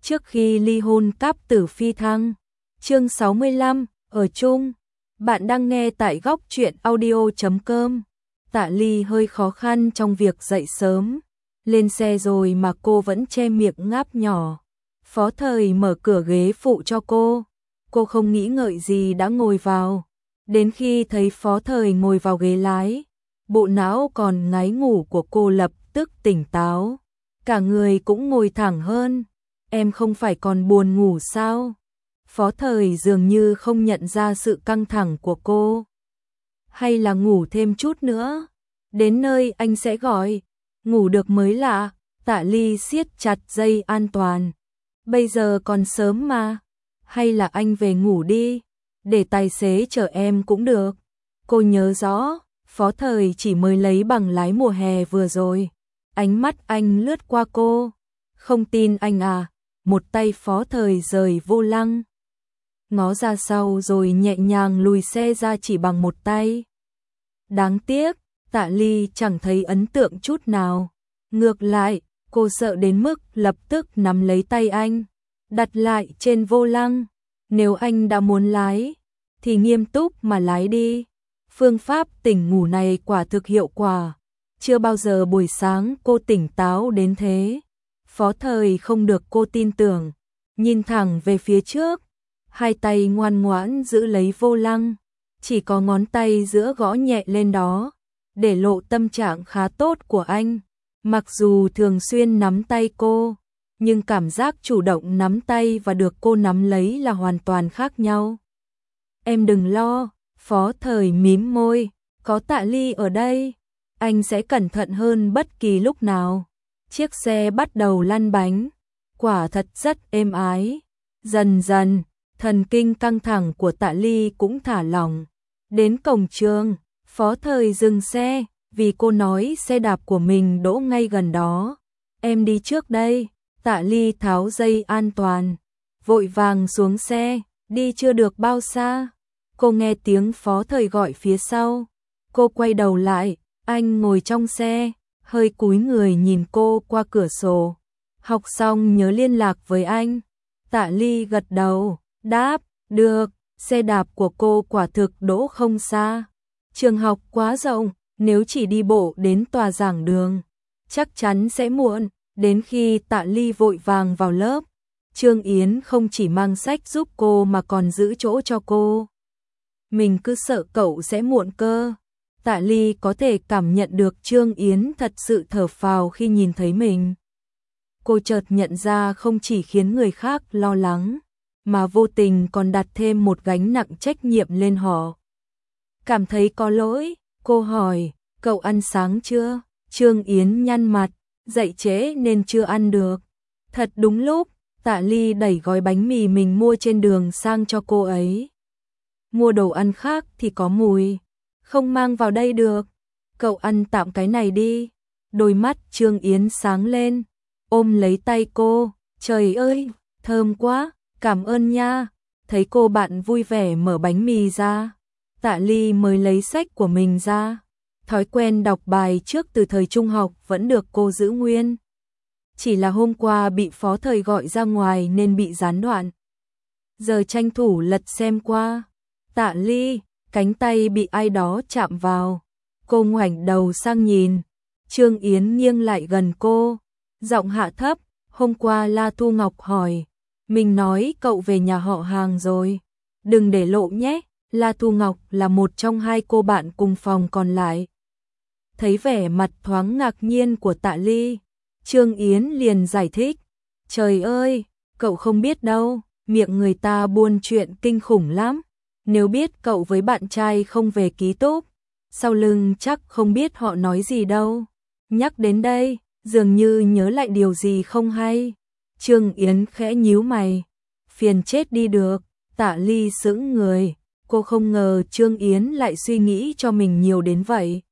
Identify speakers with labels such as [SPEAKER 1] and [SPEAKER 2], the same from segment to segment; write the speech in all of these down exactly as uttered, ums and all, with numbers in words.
[SPEAKER 1] trước khi ly hôn cáp tử phi thăng. Chương sáu mươi lăm, ở chung. Bạn đang nghe tại góc truyện audio chấm com. Tạ Ly hơi khó khăn trong việc dậy sớm. Lên xe rồi mà cô vẫn che miệng ngáp nhỏ. Phó Thời mở cửa ghế phụ cho cô. Cô không nghĩ ngợi gì đã ngồi vào. Đến khi thấy Phó Thời ngồi vào ghế lái, bộ não còn ngáy ngủ của cô lập tức tỉnh táo. Cả người cũng ngồi thẳng hơn. Em không phải còn buồn ngủ sao? Phó Thời dường như không nhận ra sự căng thẳng của cô. Hay là ngủ thêm chút nữa? Đến nơi anh sẽ gọi. Ngủ được mới lạ. Tạ Ly siết chặt dây an toàn. Bây giờ còn sớm mà. Hay là anh về ngủ đi. Để tài xế chở em cũng được. Cô nhớ rõ, Phó Thời chỉ mới lấy bằng lái mùa hè vừa rồi. Ánh mắt anh lướt qua cô. Không tin anh à? Một tay Phó Thời rời vô lăng. Ngó ra sau rồi nhẹ nhàng lùi xe ra chỉ bằng một tay. Đáng tiếc, Tạ Ly chẳng thấy ấn tượng chút nào. Ngược lại, cô sợ đến mức lập tức nắm lấy tay anh, đặt lại trên vô lăng. Nếu anh đã muốn lái, thì nghiêm túc mà lái đi. Phương pháp tỉnh ngủ này quả thực hiệu quả. Chưa bao giờ buổi sáng cô tỉnh táo đến thế. Phó Thời không được cô tin tưởng, nhìn thẳng về phía trước, hai tay ngoan ngoãn giữ lấy vô lăng, chỉ có ngón tay giữa gõ nhẹ lên đó, để lộ tâm trạng khá tốt của anh. Mặc dù thường xuyên nắm tay cô, nhưng cảm giác chủ động nắm tay và được cô nắm lấy là hoàn toàn khác nhau. Em đừng lo, Phó Thời mím môi, có Tạ Ly ở đây, anh sẽ cẩn thận hơn bất kỳ lúc nào. Chiếc xe bắt đầu lăn bánh, quả thật rất êm ái. Dần dần, thần kinh căng thẳng của Tạ Ly cũng thả lỏng. Đến cổng trường, Phó Thời dừng xe, vì cô nói xe đạp của mình đỗ ngay gần đó. Em đi trước đây. Tạ Ly tháo dây an toàn, vội vàng xuống xe, đi chưa được bao xa. Cô nghe tiếng Phó Thời gọi phía sau. Cô quay đầu lại, anh ngồi trong xe, hơi cúi người nhìn cô qua cửa sổ. Học xong nhớ liên lạc với anh. Tạ Ly gật đầu, đáp, được. Xe đạp của cô quả thực đỗ không xa. Trường học quá rộng, nếu chỉ đi bộ đến tòa giảng đường, chắc chắn sẽ muộn. Đến khi Tạ Ly vội vàng vào lớp, Trương Yến không chỉ mang sách giúp cô mà còn giữ chỗ cho cô. Mình cứ sợ cậu sẽ muộn cơ. Tạ Ly có thể cảm nhận được Trương Yến thật sự thở phào khi nhìn thấy mình. Cô chợt nhận ra không chỉ khiến người khác lo lắng, mà vô tình còn đặt thêm một gánh nặng trách nhiệm lên họ. Cảm thấy có lỗi, cô hỏi, cậu ăn sáng chưa? Trương Yến nhăn mặt, dậy trễ nên chưa ăn được. Thật đúng lúc, Tạ Ly đẩy gói bánh mì mình mua trên đường sang cho cô ấy. Mua đồ ăn khác thì có mùi, không mang vào đây được. Cậu ăn tạm cái này đi. Đôi mắt Trương Yến sáng lên, ôm lấy tay cô. Trời ơi, thơm quá, cảm ơn nha. Thấy cô bạn vui vẻ mở bánh mì ra, Tạ Ly mới lấy sách của mình ra. Thói quen đọc bài trước từ thời trung học vẫn được cô giữ nguyên. Chỉ là hôm qua bị Phó Thời gọi ra ngoài nên bị gián đoạn. Giờ tranh thủ lật xem qua. Tạ Ly, cánh tay bị ai đó chạm vào. Cô ngoảnh đầu sang nhìn. Trương Yến nghiêng lại gần cô, giọng hạ thấp, hôm qua La Thu Ngọc hỏi, mình nói cậu về nhà họ hàng rồi. Đừng để lộ nhé. La Thu Ngọc là một trong hai cô bạn cùng phòng còn lại. Thấy vẻ mặt thoáng ngạc nhiên của Tạ Ly, Trương Yến liền giải thích. Trời ơi, cậu không biết đâu, miệng người ta buôn chuyện kinh khủng lắm. Nếu biết cậu với bạn trai không về ký túc, sau lưng chắc không biết họ nói gì đâu. Nhắc đến đây, dường như nhớ lại điều gì không hay. Trương Yến khẽ nhíu mày. Phiền chết đi được. Tạ Ly sững người. Cô không ngờ Trương Yến lại suy nghĩ cho mình nhiều đến vậy.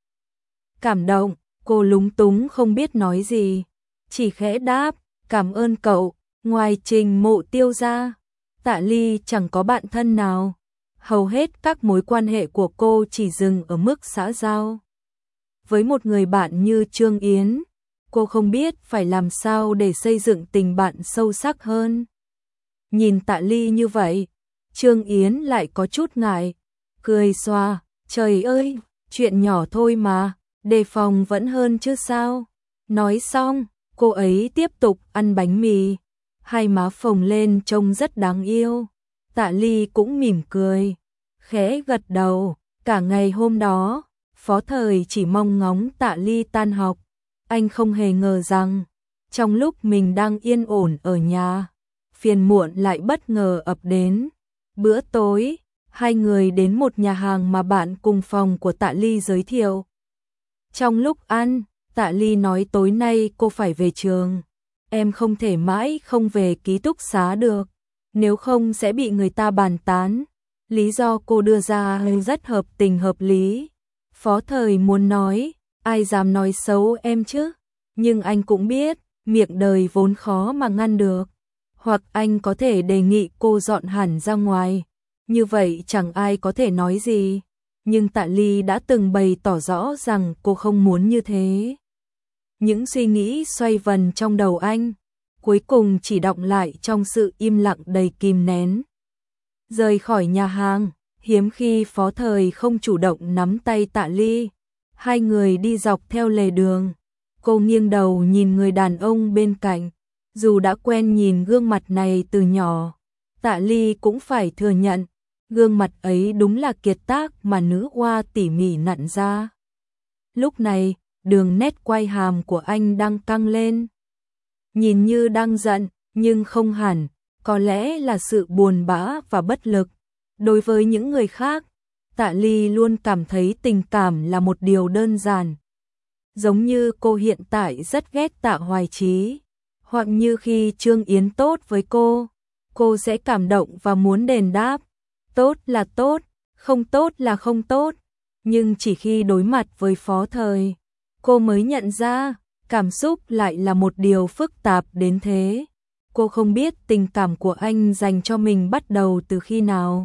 [SPEAKER 1] Cảm động, cô lúng túng không biết nói gì. Chỉ khẽ đáp, cảm ơn cậu. Ngoài Trình Mộ Tiêu ra, Tạ Ly chẳng có bạn thân nào. Hầu hết các mối quan hệ của cô chỉ dừng ở mức xã giao. Với một người bạn như Trương Yến, cô không biết phải làm sao để xây dựng tình bạn sâu sắc hơn. Nhìn Tạ Ly như vậy, Trương Yến lại có chút ngại, cười xòa, trời ơi, chuyện nhỏ thôi mà, đề phòng vẫn hơn chứ sao. Nói xong, cô ấy tiếp tục ăn bánh mì, hai má phồng lên trông rất đáng yêu. Tạ Ly cũng mỉm cười, khẽ gật đầu. Cả ngày hôm đó, Phó Thời chỉ mong ngóng Tạ Ly tan học. Anh không hề ngờ rằng, trong lúc mình đang yên ổn ở nhà, phiền muộn lại bất ngờ ập đến. Bữa tối, hai người đến một nhà hàng mà bạn cùng phòng của Tạ Ly giới thiệu. Trong lúc ăn, Tạ Ly nói tối nay cô phải về trường. Em không thể mãi không về ký túc xá được, nếu không sẽ bị người ta bàn tán. Lý do cô đưa ra rất hợp tình hợp lý. Phó Thời muốn nói, ai dám nói xấu em chứ? Nhưng anh cũng biết, miệng đời vốn khó mà ngăn được. Hoặc anh có thể đề nghị cô dọn hẳn ra ngoài, như vậy chẳng ai có thể nói gì. Nhưng Tạ Ly đã từng bày tỏ rõ rằng cô không muốn như thế. Những suy nghĩ xoay vần trong đầu anh, cuối cùng chỉ đọng lại trong sự im lặng đầy kìm nén. Rời khỏi nhà hàng, hiếm khi Phó Thời không chủ động nắm tay Tạ Ly. Hai người đi dọc theo lề đường. Cô nghiêng đầu nhìn người đàn ông bên cạnh. Dù đã quen nhìn gương mặt này từ nhỏ, Tạ Ly cũng phải thừa nhận, gương mặt ấy đúng là kiệt tác mà nữ oa tỉ mỉ nặn ra. Lúc này, đường nét quay hàm của anh đang căng lên. Nhìn như đang giận, nhưng không hẳn, có lẽ là sự buồn bã và bất lực. Đối với những người khác, Tạ Ly luôn cảm thấy tình cảm là một điều đơn giản. Giống như cô hiện tại rất ghét Tạ Hoài Chí, hoặc như khi Trương Yến tốt với cô, cô sẽ cảm động và muốn đền đáp. Tốt là tốt, không tốt là không tốt. Nhưng chỉ khi đối mặt với Phó Thời, cô mới nhận ra, cảm xúc lại là một điều phức tạp đến thế. Cô không biết tình cảm của anh dành cho mình bắt đầu từ khi nào.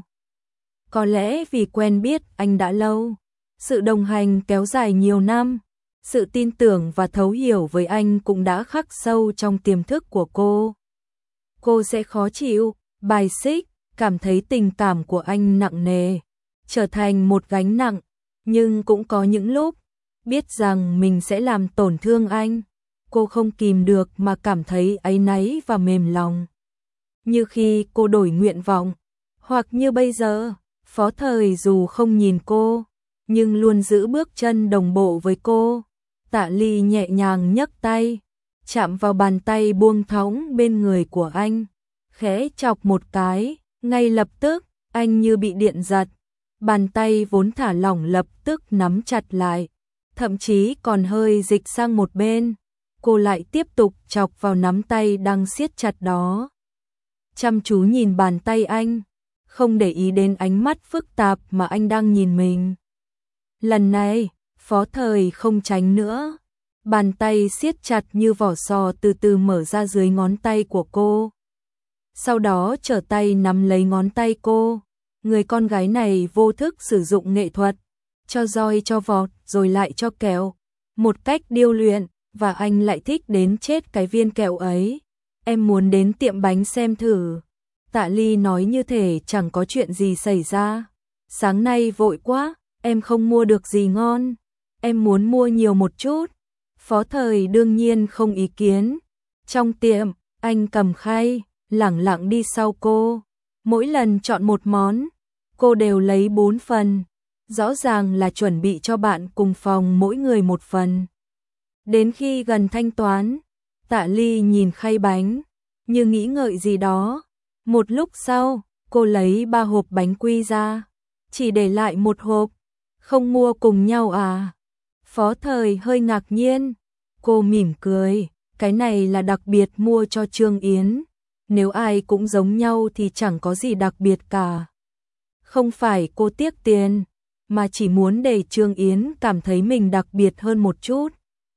[SPEAKER 1] Có lẽ vì quen biết anh đã lâu, sự đồng hành kéo dài nhiều năm, sự tin tưởng và thấu hiểu với anh cũng đã khắc sâu trong tiềm thức của cô. Cô sẽ khó chịu, bài xích, cảm thấy tình cảm của anh nặng nề, trở thành một gánh nặng, nhưng cũng có những lúc biết rằng mình sẽ làm tổn thương anh, cô không kìm được mà cảm thấy áy náy và mềm lòng. Như khi cô đổi nguyện vọng, hoặc như bây giờ, Phó Thời dù không nhìn cô, nhưng luôn giữ bước chân đồng bộ với cô. Tạ Ly nhẹ nhàng nhấc tay, chạm vào bàn tay buông thõng bên người của anh, khẽ chọc một cái, ngay lập tức, anh như bị điện giật. Bàn tay vốn thả lỏng lập tức nắm chặt lại, thậm chí còn hơi dịch sang một bên. Cô lại tiếp tục chọc vào nắm tay đang siết chặt đó. Chăm chú nhìn bàn tay anh, không để ý đến ánh mắt phức tạp mà anh đang nhìn mình. Lần này, Phó Thời không tránh nữa. Bàn tay siết chặt như vỏ sò từ từ mở ra dưới ngón tay của cô. Sau đó trở tay nắm lấy ngón tay cô. Người con gái này vô thức sử dụng nghệ thuật, cho roi cho vọt rồi lại cho kẹo, một cách điêu luyện, và anh lại thích đến chết cái viên kẹo ấy. Em muốn đến tiệm bánh xem thử. Tạ Ly nói như thể chẳng có chuyện gì xảy ra. Sáng nay vội quá, em không mua được gì ngon. Em muốn mua nhiều một chút. Phó Thời đương nhiên không ý kiến. Trong tiệm, anh cầm khay, lẳng lặng đi sau cô. Mỗi lần chọn một món, cô đều lấy bốn phần. Rõ ràng là chuẩn bị cho bạn cùng phòng mỗi người một phần. Đến khi gần thanh toán, Tạ Ly nhìn khay bánh, như nghĩ ngợi gì đó. Một lúc sau, cô lấy ba hộp bánh quy ra, chỉ để lại một hộp. Không mua cùng nhau à? Phó Thời hơi ngạc nhiên. Cô mỉm cười, cái này là đặc biệt mua cho Trương Yến. Nếu ai cũng giống nhau thì chẳng có gì đặc biệt cả. Không phải cô tiếc tiền, mà chỉ muốn để Trương Yến cảm thấy mình đặc biệt hơn một chút.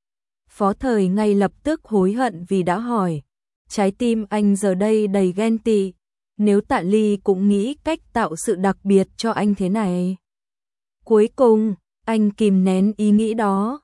[SPEAKER 1] Phó Thời ngay lập tức hối hận vì đã hỏi. Trái tim anh giờ đây đầy ghen tị. Nếu Tạ Ly cũng nghĩ cách tạo sự đặc biệt cho anh thế này. Cuối cùng, anh kìm nén ý nghĩ đó.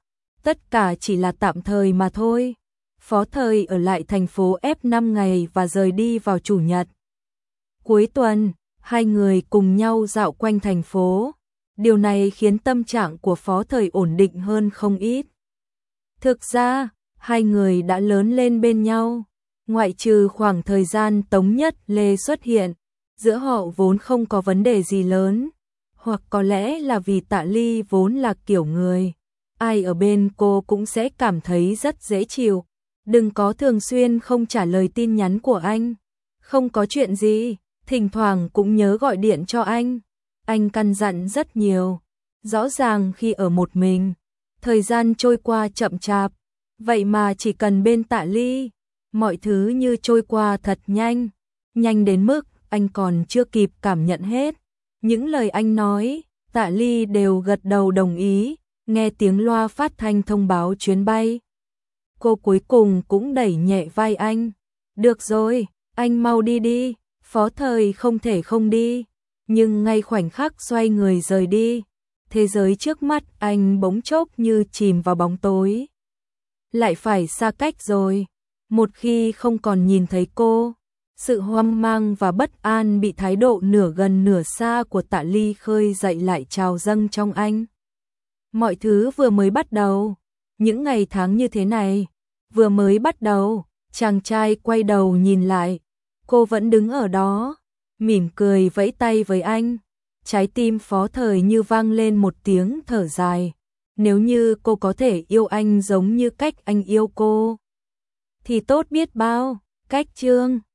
[SPEAKER 1] tất cả chỉ là tạm thời mà thôi. Phó Thời ở lại thành phố F năm ngày và rời đi vào chủ nhật. Cuối tuần, hai người cùng nhau dạo quanh thành phố. Điều này khiến tâm trạng của Phó Thời ổn định hơn không ít. Thực ra, hai người đã lớn lên bên nhau. Ngoại trừ khoảng thời gian Tống Nhất Lê xuất hiện, giữa họ vốn không có vấn đề gì lớn. Hoặc có lẽ là vì Tạ Ly vốn là kiểu người, ai ở bên cô cũng sẽ cảm thấy rất dễ chịu. Đừng có thường xuyên không trả lời tin nhắn của anh. Không có chuyện gì, thỉnh thoảng cũng nhớ gọi điện cho anh. Anh căn dặn rất nhiều. Rõ ràng khi ở một mình, thời gian trôi qua chậm chạp. Vậy mà chỉ cần bên Tạ Ly, mọi thứ như trôi qua thật nhanh. Nhanh đến mức anh còn chưa kịp cảm nhận hết. Những lời anh nói, Tạ Ly đều gật đầu đồng ý. Nghe tiếng loa phát thanh thông báo chuyến bay, cô cuối cùng cũng đẩy nhẹ vai anh. Được rồi, anh mau đi đi. Phó Thời không thể không đi, nhưng ngay khoảnh khắc xoay người rời đi, thế giới trước mắt anh bỗng chốc như chìm vào bóng tối. Lại phải xa cách rồi. Một khi không còn nhìn thấy cô, sự hoang mang và bất an bị thái độ nửa gần nửa xa của Tạ Ly khơi dậy lại trào dâng trong anh. Mọi thứ vừa mới bắt đầu, những ngày tháng như thế này, vừa mới bắt đầu. Chàng trai quay đầu nhìn lại, cô vẫn đứng ở đó, mỉm cười vẫy tay với anh. Trái tim Phó Thời như vang lên một tiếng thở dài. Nếu như cô có thể yêu anh giống như cách anh yêu cô, thì tốt biết bao. Cách chương